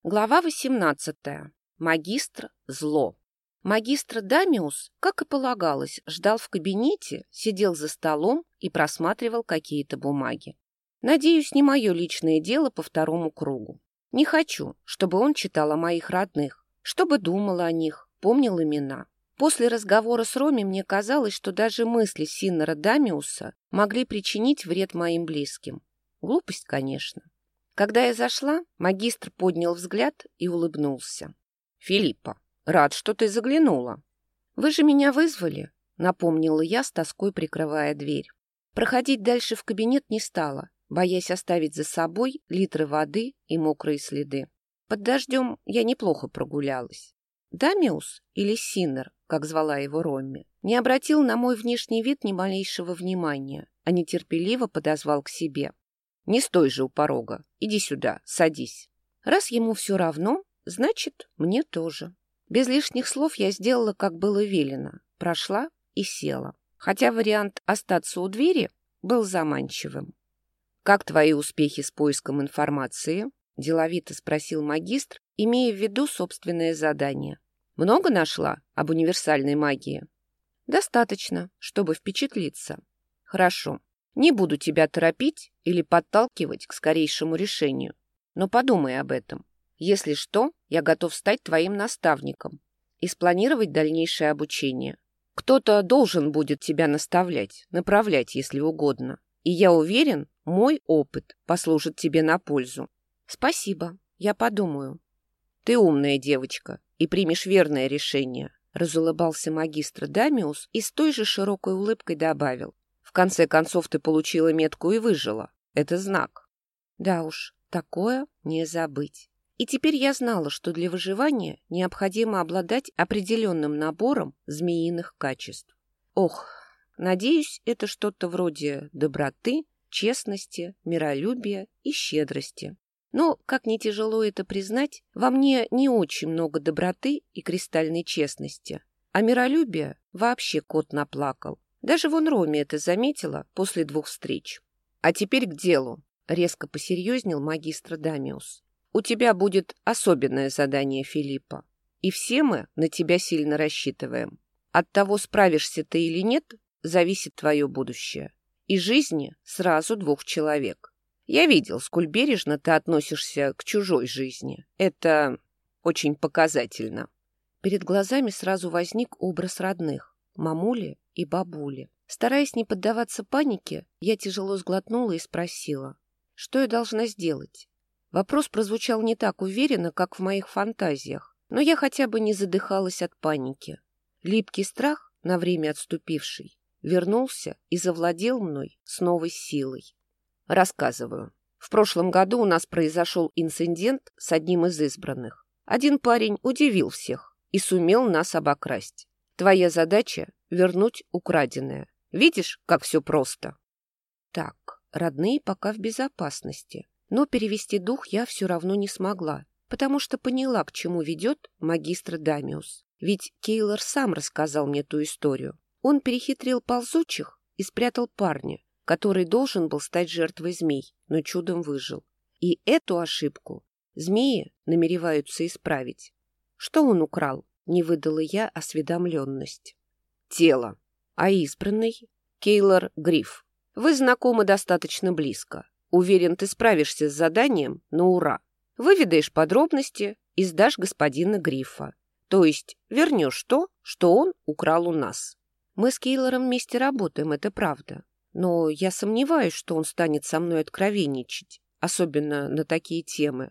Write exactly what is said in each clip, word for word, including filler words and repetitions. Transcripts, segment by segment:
Глава восемнадцатая. Магистр зло. Магистр Дамиус, как и полагалось, ждал в кабинете, сидел за столом и просматривал какие-то бумаги. Надеюсь, не мое личное дело по второму кругу. Не хочу, чтобы он читал о моих родных, чтобы думал о них, помнил имена. После разговора с Роми мне казалось, что даже мысли Синнера Дамиуса могли причинить вред моим близким. Глупость, конечно. Когда я зашла, магистр поднял взгляд и улыбнулся. «Филиппа, рад, что ты заглянула». «Вы же меня вызвали», — напомнила я, с тоской прикрывая дверь. Проходить дальше в кабинет не стала, боясь оставить за собой литры воды и мокрые следы. Под дождем я неплохо прогулялась. Дамиус, или Синнер, как звала его Ромми, не обратил на мой внешний вид ни малейшего внимания, а нетерпеливо подозвал к себе. «Не стой же у порога. Иди сюда, садись». Раз ему все равно, значит, мне тоже. Без лишних слов я сделала, как было велено. Прошла и села. Хотя вариант остаться у двери был заманчивым. «Как твои успехи с поиском информации?» – деловито спросил магистр, имея в виду собственное задание. «Много нашла об универсальной магии?» «Достаточно, чтобы впечатлиться». «Хорошо. Не буду тебя торопить или подталкивать к скорейшему решению. Но подумай об этом. Если что, я готов стать твоим наставником и спланировать дальнейшее обучение. Кто-то должен будет тебя наставлять, направлять, если угодно. И я уверен, мой опыт послужит тебе на пользу». «Спасибо, я подумаю». «Ты умная девочка и примешь верное решение», — разулыбался магистр Дамиус и с той же широкой улыбкой добавил. «В конце концов, ты получила метку и выжила. Это знак». Да уж, такое не забыть. И теперь я знала, что для выживания необходимо обладать определенным набором змеиных качеств. Ох, надеюсь, это что-то вроде доброты, честности, миролюбия и щедрости. Но, как ни тяжело это признать, во мне не очень много доброты и кристальной честности. А миролюбия вообще кот наплакал. Даже вон Роми это заметила после двух встреч. «А теперь к делу», — резко посерьезнел магистр Дамиус. «У тебя будет особенное задание, Филиппа, и все мы на тебя сильно рассчитываем. От того, справишься ты или нет, зависит твое будущее. И жизни сразу двух человек. Я видел, сколь бережно ты относишься к чужой жизни. Это очень показательно». Перед глазами сразу возник образ родных — мамули и бабули. Стараясь не поддаваться панике, я тяжело сглотнула и спросила, что я должна сделать. Вопрос прозвучал не так уверенно, как в моих фантазиях, но я хотя бы не задыхалась от паники. Липкий страх, на время отступивший, вернулся и завладел мной с новой силой. Рассказываю. В прошлом году у нас произошел инцидент с одним из избранных. Один парень удивил всех и сумел нас обокрасть. Твоя задача — вернуть украденное. Видишь, как все просто? Так, родные пока в безопасности, но перевести дух я все равно не смогла, потому что поняла, к чему ведет магистр Дамиус. Ведь Кейлор сам рассказал мне ту историю. Он перехитрил ползучих и спрятал парня, который должен был стать жертвой змей, но чудом выжил. И эту ошибку змеи намереваются исправить. Что он украл? Не выдала я осведомленность. Тело. А избранный? Кейлор Гриф. Вы знакомы достаточно близко. Уверен, ты справишься с заданием на ура. Выведаешь подробности и сдашь господина Грифа. То есть вернешь то, что он украл у нас. Мы с Кейлором вместе работаем, это правда. Но я сомневаюсь, что он станет со мной откровенничать, особенно на такие темы.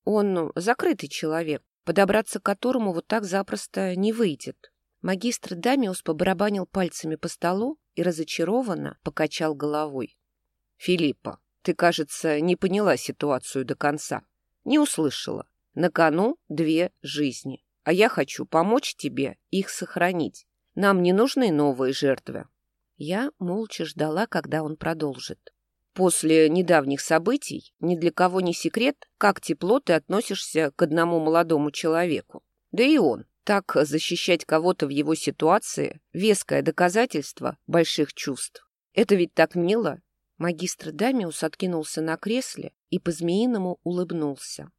Он закрытый человек, подобраться к которому вот так запросто не выйдет. Магистр Дамиус побарабанил пальцами по столу и разочарованно покачал головой. «Филиппа, ты, кажется, не поняла ситуацию до конца. Не услышала. На кону две жизни, а я хочу помочь тебе их сохранить. Нам не нужны новые жертвы». Я молча ждала, когда он продолжит. «После недавних событий ни для кого не секрет, как тепло ты относишься к одному молодому человеку. Да и он. Так защищать кого-то в его ситуации — веское доказательство больших чувств. Это ведь так мило». Магистр Дамиус откинулся на кресле и по-змеиному улыбнулся.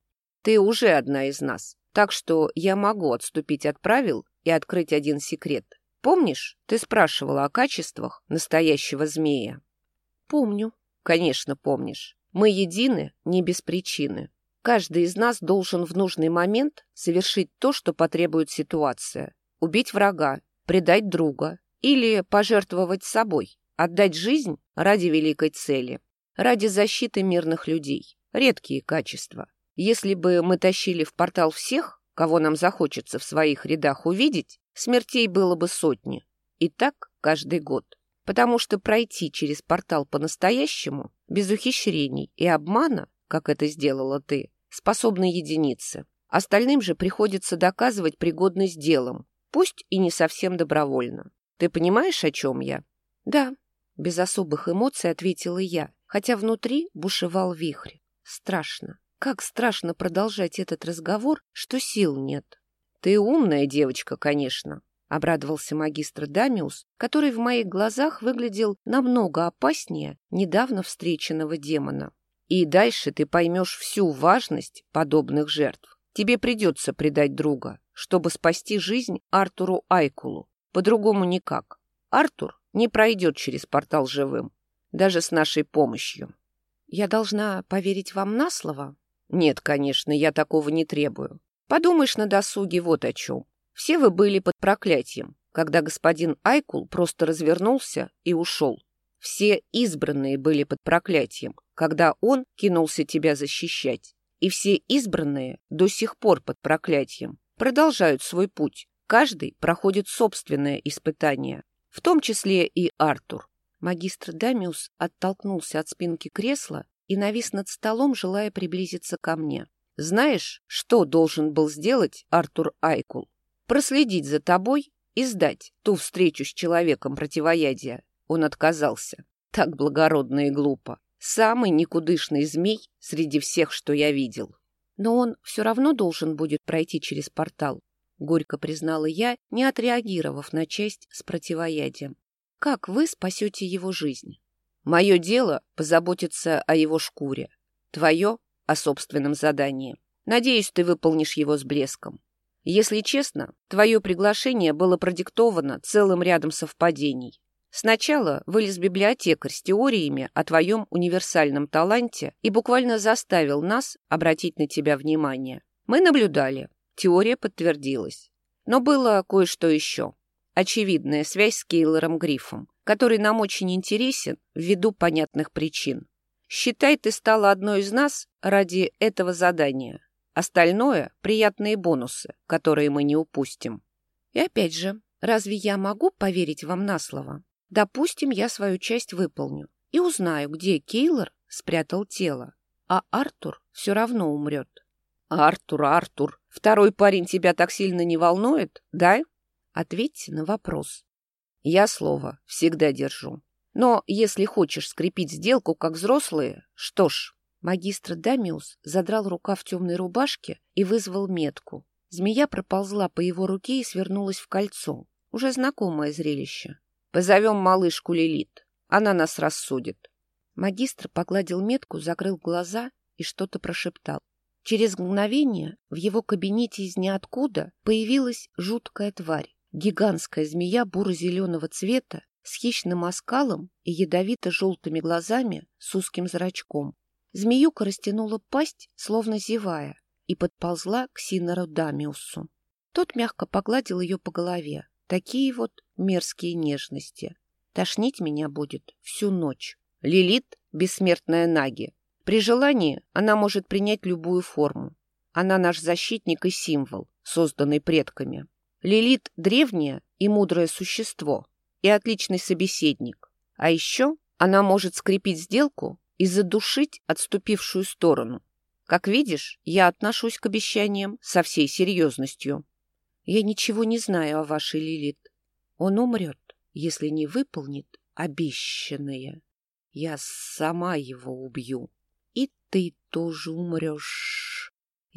Ты уже одна из нас, так что я могу отступить от правил и открыть один секрет. Помнишь, ты спрашивала о качествах настоящего змея? Помню. Конечно, помнишь. Мы едины не без причины. Каждый из нас должен в нужный момент совершить то, что потребует ситуация. Убить врага, предать друга или пожертвовать собой, отдать жизнь ради великой цели, ради защиты мирных людей. Редкие качества. Если бы мы тащили в портал всех, кого нам захочется в своих рядах увидеть, смертей было бы сотни. И так каждый год. Потому что пройти через портал по-настоящему, без ухищрений и обмана, как это сделала ты, способны единицы. Остальным же приходится доказывать пригодность делом, пусть и не совсем добровольно. Ты понимаешь, о чем я? Да, без особых эмоций ответила я, хотя внутри бушевал вихрь. Страшно. Как страшно продолжать этот разговор, что сил нет. Ты умная девочка, конечно, обрадовался магистр Дамиус, который в моих глазах выглядел намного опаснее недавно встреченного демона. И дальше ты поймешь всю важность подобных жертв. Тебе придется предать друга, чтобы спасти жизнь Артуру Айкулу. По-другому никак. Артур не пройдет через портал живым, даже с нашей помощью. Я должна поверить вам на слово? Нет, конечно, я такого не требую. Подумаешь на досуге вот о чем. Все вы были под проклятием, когда господин Айкул просто развернулся и ушел. Все избранные были под проклятием, когда он кинулся тебя защищать. И все избранные до сих пор под проклятием продолжают свой путь. Каждый проходит собственное испытание, в том числе и Артур. Магистр Дамиус оттолкнулся от спинки кресла и навис над столом, желая приблизиться ко мне. Знаешь, что должен был сделать Артур Айкул? Проследить за тобой и сдать ту встречу с человеком противоядия. Он отказался. Так благородно и глупо. Самый никудышный змей среди всех, что я видел. Но он все равно должен будет пройти через портал, горько признала я, не отреагировав на честь с противоядием. Как вы спасете его жизнь? Мое дело позаботиться о его шкуре. Твое — о собственном задании. Надеюсь, ты выполнишь его с блеском. Если честно, твое приглашение было продиктовано целым рядом совпадений. Сначала вылез библиотекарь с теориями о твоем универсальном таланте и буквально заставил нас обратить на тебя внимание. Мы наблюдали. Теория подтвердилась. Но было кое-что еще. Очевидная связь с Кейлором Грифом, который нам очень интересен ввиду понятных причин. Считай, ты стала одной из нас ради этого задания. Остальное — приятные бонусы, которые мы не упустим. И опять же, разве я могу поверить вам на слово? Допустим, я свою часть выполню и узнаю, где Кейлор спрятал тело, а Артур все равно умрет. Артур, Артур, второй парень тебя так сильно не волнует, да? Ответьте на вопрос. Я слово всегда держу. Но если хочешь скрепить сделку как взрослые, что ж... Магистр Дамиус задрал рукав в темной рубашке и вызвал метку. Змея проползла по его руке и свернулась в кольцо. Уже знакомое зрелище. Позовем малышку Лилит. Она нас рассудит. Магистр погладил метку, закрыл глаза и что-то прошептал. Через мгновение в его кабинете из ниоткуда появилась жуткая тварь. Гигантская змея буро-зеленого цвета с хищным оскалом и ядовито-желтыми глазами с узким зрачком. Змеюка растянула пасть, словно зевая, и подползла к Синору Дамиусу. Тот мягко погладил ее по голове. Такие вот мерзкие нежности. Тошнить меня будет всю ночь. Лилит — бессмертная Наги. При желании она может принять любую форму. Она наш защитник и символ, созданный предками. Лилит — древнее и мудрое существо и отличный собеседник. А еще она может скрепить сделку и задушить отступившую сторону. Как видишь, я отношусь к обещаниям со всей серьезностью. Я ничего не знаю о вашей Лилит. Он умрет, если не выполнит обещанное. Я сама его убью. И ты тоже умрешь,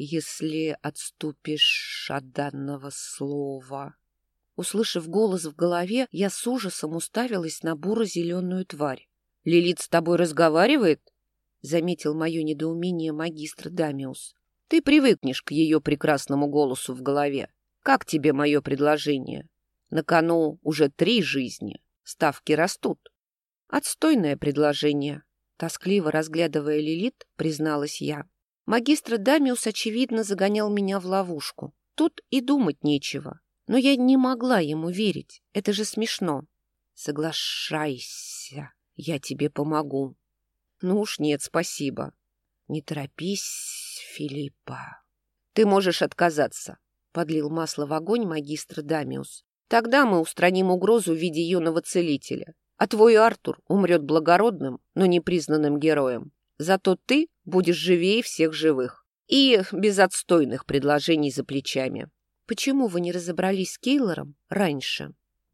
если отступишь от данного слова. Услышав голос в голове, я с ужасом уставилась на буро-зеленую тварь. «Лилит с тобой разговаривает?» — заметил мое недоумение магистр Дамиус. Ты привыкнешь к ее прекрасному голосу в голове. Как тебе мое предложение? На кону уже три жизни. Ставки растут. Отстойное предложение. Тоскливо разглядывая Лилит, призналась я. Магистр Дамиус, очевидно, загонял меня в ловушку. Тут и думать нечего. Но я не могла ему верить. Это же смешно. Соглашайся, я тебе помогу. Ну уж нет, спасибо. Не торопись, Филиппа. Ты можешь отказаться, подлил масло в огонь магистр Дамиус. Тогда мы устраним угрозу в виде юного целителя. А твой Артур умрет благородным, но непризнанным героем. Зато ты будешь живее всех живых. И без отстойных предложений за плечами. Почему вы не разобрались с Кейлором раньше?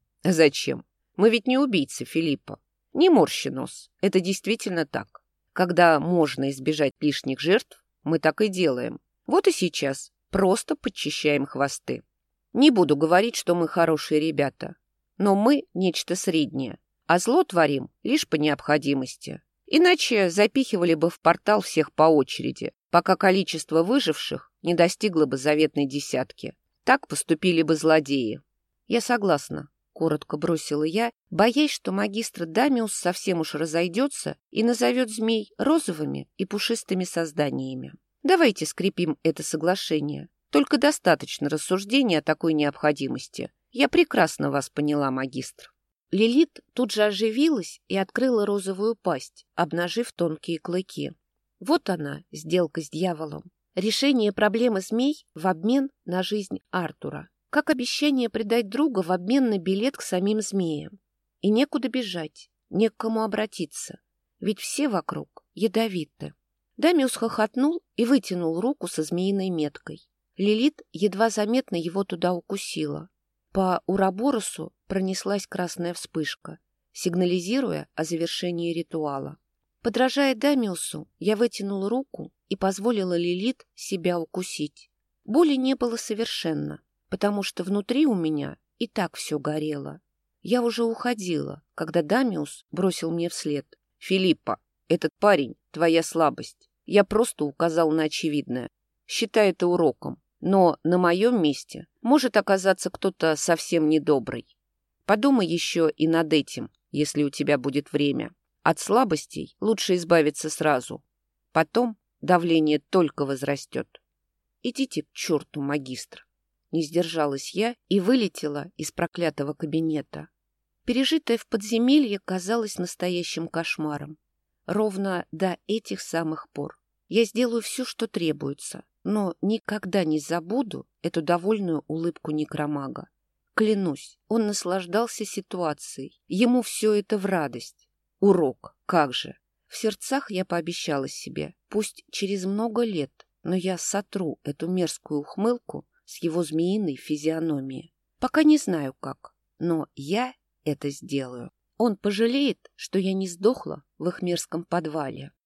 Зачем? Мы ведь не убийцы Филиппа. Не морщи нос. Это действительно так. Когда можно избежать лишних жертв, мы так и делаем. Вот и сейчас просто подчищаем хвосты. Не буду говорить, что мы хорошие ребята. Но мы нечто среднее. А зло творим лишь по необходимости. Иначе запихивали бы в портал всех по очереди, пока количество выживших не достигло бы заветной десятки. Так поступили бы злодеи. Я согласна, коротко бросила я, боясь, что магистр Дамиус совсем уж разойдется и назовет змей розовыми и пушистыми созданиями. Давайте скрепим это соглашение. Только достаточно рассуждений о такой необходимости. Я прекрасно вас поняла, магистр. Лилит тут же оживилась и открыла розовую пасть, обнажив тонкие клыки. Вот она, сделка с дьяволом. Решение проблемы змей в обмен на жизнь Артура. Как обещание предать друга в обмен на билет к самим змеям. И некуда бежать, не к кому обратиться. Ведь все вокруг ядовиты. Дамиус хохотнул и вытянул руку со змеиной меткой. Лилит едва заметно его туда укусила. По Ураборосу пронеслась красная вспышка, сигнализируя о завершении ритуала. Подражая Дамиусу, я вытянула руку и позволила Лилит себя укусить. Боли не было совершенно, потому что внутри у меня и так все горело. Я уже уходила, когда Дамиус бросил мне вслед. «Филиппа, этот парень — твоя слабость. Я просто указал на очевидное. Считай это уроком. Но на моем месте может оказаться кто-то совсем недобрый. Подумай еще и над этим, если у тебя будет время. От слабостей лучше избавиться сразу. Потом давление только возрастет. Идите к черту, магистр. Не сдержалась я и вылетела из проклятого кабинета. Пережитое в подземелье казалось настоящим кошмаром. Ровно до этих самых пор. Я сделаю все, что требуется, но никогда не забуду эту довольную улыбку некромага. Клянусь, он наслаждался ситуацией. Ему все это в радость. Урок, как же. В сердцах я пообещала себе, пусть через много лет, но я сотру эту мерзкую ухмылку с его змеиной физиономии. Пока не знаю как, но я это сделаю. Он пожалеет, что я не сдохла в их мерзком подвале.